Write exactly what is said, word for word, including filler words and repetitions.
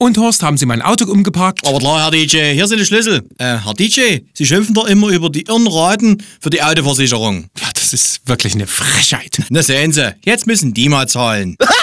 Und Horst, haben Sie mein Auto umgeparkt? Aber klar, Herr D J, hier sind die Schlüssel. Äh, Herr D J, Sie schimpfen doch immer über die Irrenraten für die Autoversicherung. Ja, das ist wirklich eine Frechheit. Na sehen Sie, jetzt müssen die mal zahlen.